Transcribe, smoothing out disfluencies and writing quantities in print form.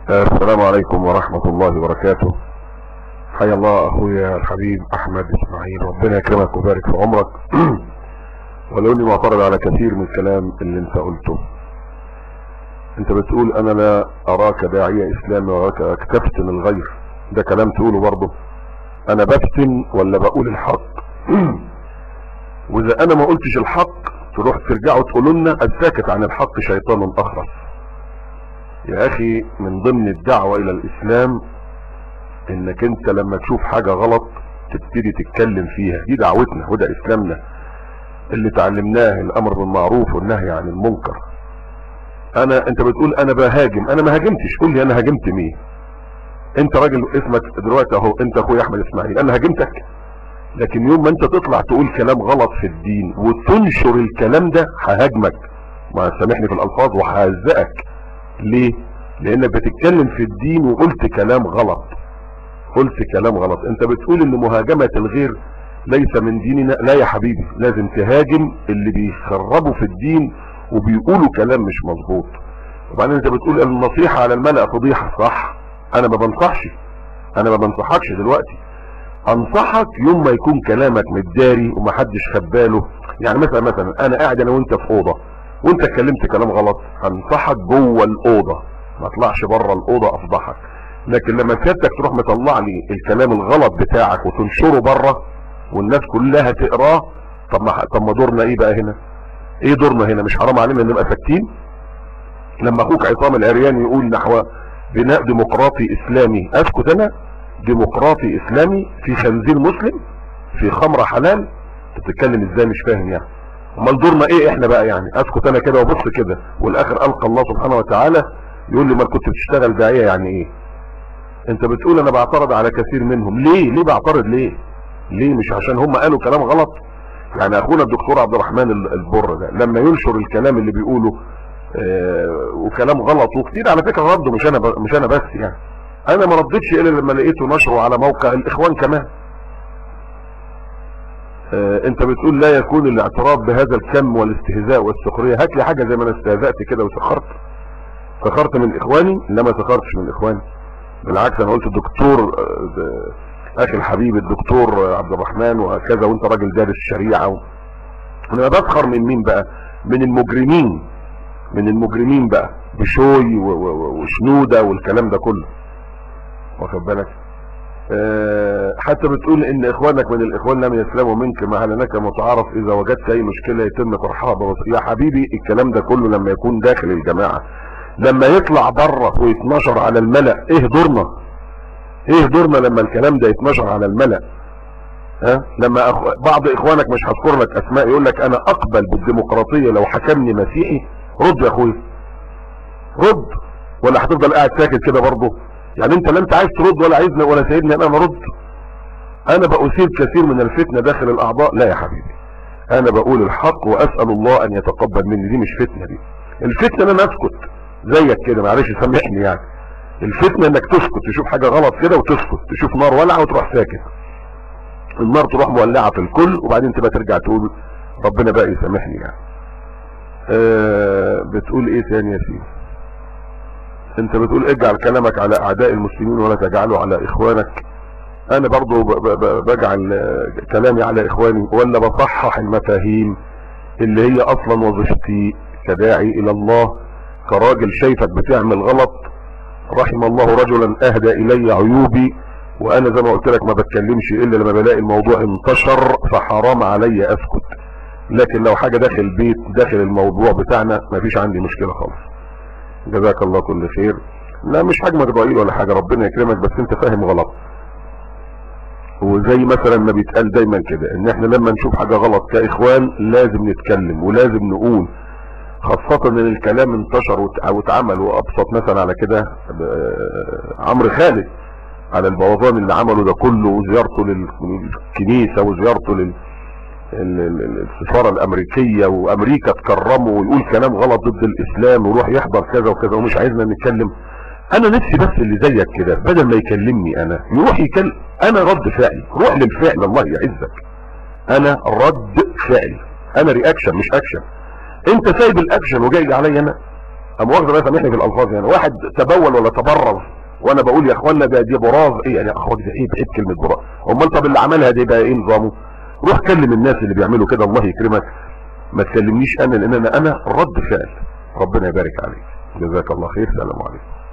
السلام عليكم ورحمة الله وبركاته. حيا الله اخويا الحبيب احمد اسماعيل، ربنا يكرمك ويبارك في عمرك. ولو اني معترض على كثير من الكلام اللي انت قلته. انت بتقول انا لا اراك داعية اسلامي وراك تفتن الغير، ده كلام تقوله برضه. انا بفتن ولا بقول الحق؟ واذا انا ما قلتش الحق تروح ترجعوا تقولوا لنا الساكت عن الحق شيطان اخرس. يا اخي من ضمن الدعوة الى الاسلام انك انت لما تشوف حاجة غلط تبتدي تتكلم فيها، دي دعوتنا وده اسلامنا اللي تعلمناه، الامر بالمعروف والنهي عن المنكر. انت بتقول انا بهاجم، انا ما هاجمتش، قول لي انا هاجمت مين؟ انت راجل اسمك دلوقتي اهو، انت اخويا احمد اسماعيل، انا هاجمتك؟ لكن يوم ما انت تطلع تقول كلام غلط في الدين وتنشر الكلام ده ههاجمك، ما سامحني في الالفاظ، وههزقك. ليه؟ لانك بتتكلم في الدين وقلت كلام غلط، قلت كلام غلط. انت بتقول ان مهاجمة الغير ليس من ديننا، لا يا حبيبي، لازم تهاجم اللي بيخربوا في الدين وبيقولوا كلام مش مظبوط. وبعدين انت بتقول النصيحة على الملأ فضيحة، صح؟ انا ما بنصحش، انا ما بنصحكش دلوقتي. انصحك يوم ما يكون كلامك متداري ومحدش خباله. يعني مثلا انا قاعد انا وانت في اوضه وانت اتكلمت كلام غلط، هنصحك جوه الاوضه، ما اطلعش بره الاوضه افضحك. لكن لما سيادتك تروح مطلع لي الكلام الغلط بتاعك وتنشره بره والناس كلها تقراه، طب ما دورنا ايه بقى هنا؟ ايه دورنا هنا؟ مش حرام علينا نبقى ساكتين؟ لما اخوك عصام العرياني يقول نحو بناء ديمقراطي اسلامي، اسكت انا؟ ديمقراطي اسلامي في خنزير مسلم في خمرة حلال؟ تتكلم ازاي؟ مش فاهم يعني. امال دورنا ايه احنا بقى يعني؟ اسكت انا كده وبص كده، والاخر القى الله سبحانه وتعالى يقول لي ما كنت بتشتغل داعية يعني ايه؟ انت بتقول انا بعترض على كثير منهم، ليه بعترض ليه؟ مش عشان هم قالوا كلام غلط؟ يعني اخونا الدكتور عبد الرحمن البر ده لما ينشر الكلام اللي بيقوله وكلام غلط، وكتير على فكرة رده، مش انا بس يعني، انا ما ردتش الا لما لقيته نشره على موقع الاخوان كمان. انت بتقول لا يكون الاعتراف بهذا الكم والاستهزاء والسخرية. هات لي حاجة زي ما انا استهزأت كده وسخرت من اخواني؟ لا ما سخرتش من اخواني، بالعكس انا قلت الدكتور اخي الحبيب الدكتور عبد الرحمن وهكذا، وانت راجل دارس شريعة انا بسخر من مين بقى؟ من المجرمين بقى، بشوي وشنودة والكلام ده كله، واخد بالك؟ حتى بتقول ان اخوانك من الاخوان لم يسلموا منك مع انك متعارف اذا وجدت اي مشكلة يتم طرحها يا حبيبي الكلام ده كله لما يكون داخل الجماعة. لما يطلع بره ويتنشر على الملأ، ايه دورنا لما الكلام ده يتنشر على الملأ؟ لما بعض اخوانك، مش هذكر لك اسماء، يقول لك انا اقبل بالديمقراطية لو حكمني مسيحي، رد يا اخوي، رد، ولا هتفضل قاعد ساكت كده برضه؟ يعني انت لا انت عايز ترد ولا عايزني ولا سايبني انا ارد؟ انا بأثير كثير من الفتنة داخل الاعضاء؟ لا يا حبيبي، انا بقول الحق واسأل الله ان يتقبل مني. دي مش فتنة، دي الفتنة ان انا اسكت زيك كده، معلش سامحني يعني. الفتنة انك تسكت، تشوف حاجة غلط كده وتسكت، تشوف نار ولعة وتروح ساكت، النار تروح مولعة في الكل، وبعدين تبقى ترجع تقول ربنا بقى يسامحني يعني. بتقول ايه تاني يا سيدي؟ انت بتقول اجعل كلامك على اعداء المسلمين ولا تجعله على اخوانك. انا برضو بجعل كلامي على اخواني ولا بصحح المفاهيم اللي هي اصلا وظيفتي كداعي الى الله، كراجل شايفك بتعمل غلط. رحم الله رجلا اهدى الي عيوبي، وانا زي ما قلت لك ما بتكلمش الا لما بلاقي الموضوع انتشر، فحرام علي اسكت. لكن لو حاجة داخل البيت، داخل الموضوع بتاعنا، مفيش عندي مشكلة خالص. جزاك الله كل خير. لا مش هجمك ضئيل ولا حاجة، ربنا يكرمك، بس انت فاهم غلط. وزي مثلا ما بيتقال دايما كده ان احنا لما نشوف حاجة غلط كاخوان لازم نتكلم ولازم نقول، خاصة ان الكلام انتشر واتعمل. وابسط مثلا على كده عمرو خالد على البوظان اللي عمله ده كله، وزيارته للكنيسة وزيارته السفارة الامريكية، وامريكا تكرمه ويقول كلام غلط ضد الاسلام ويروح يحضر كذا وكذا ومش عايزنا نتكلم. انا نفسي بس اللي زيك كده بدل ما يكلمني انا يروح يكلم. انا رد فعل، روح للفعل الله يعزك. انا رد فعل، انا رياكشن مش اكشن. انت سايب الاكشن وجاي علي انا. مؤاخذه بقى سامحني في الالفاظ، يعني واحد تبول ولا تبرز وانا بقول يا اخوانا ده دي براز، ايه يعني يا اخوان ده ايه بعيد كلمه براز؟ امال طب اللي عملها دي بقى ايه نظامه؟ روح كلم الناس اللي بيعملوا كده الله يكرمك، ما تكلمنيش انا لان انا رد فعل. ربنا يبارك عليك، جزاك الله خير، سلام عليكم.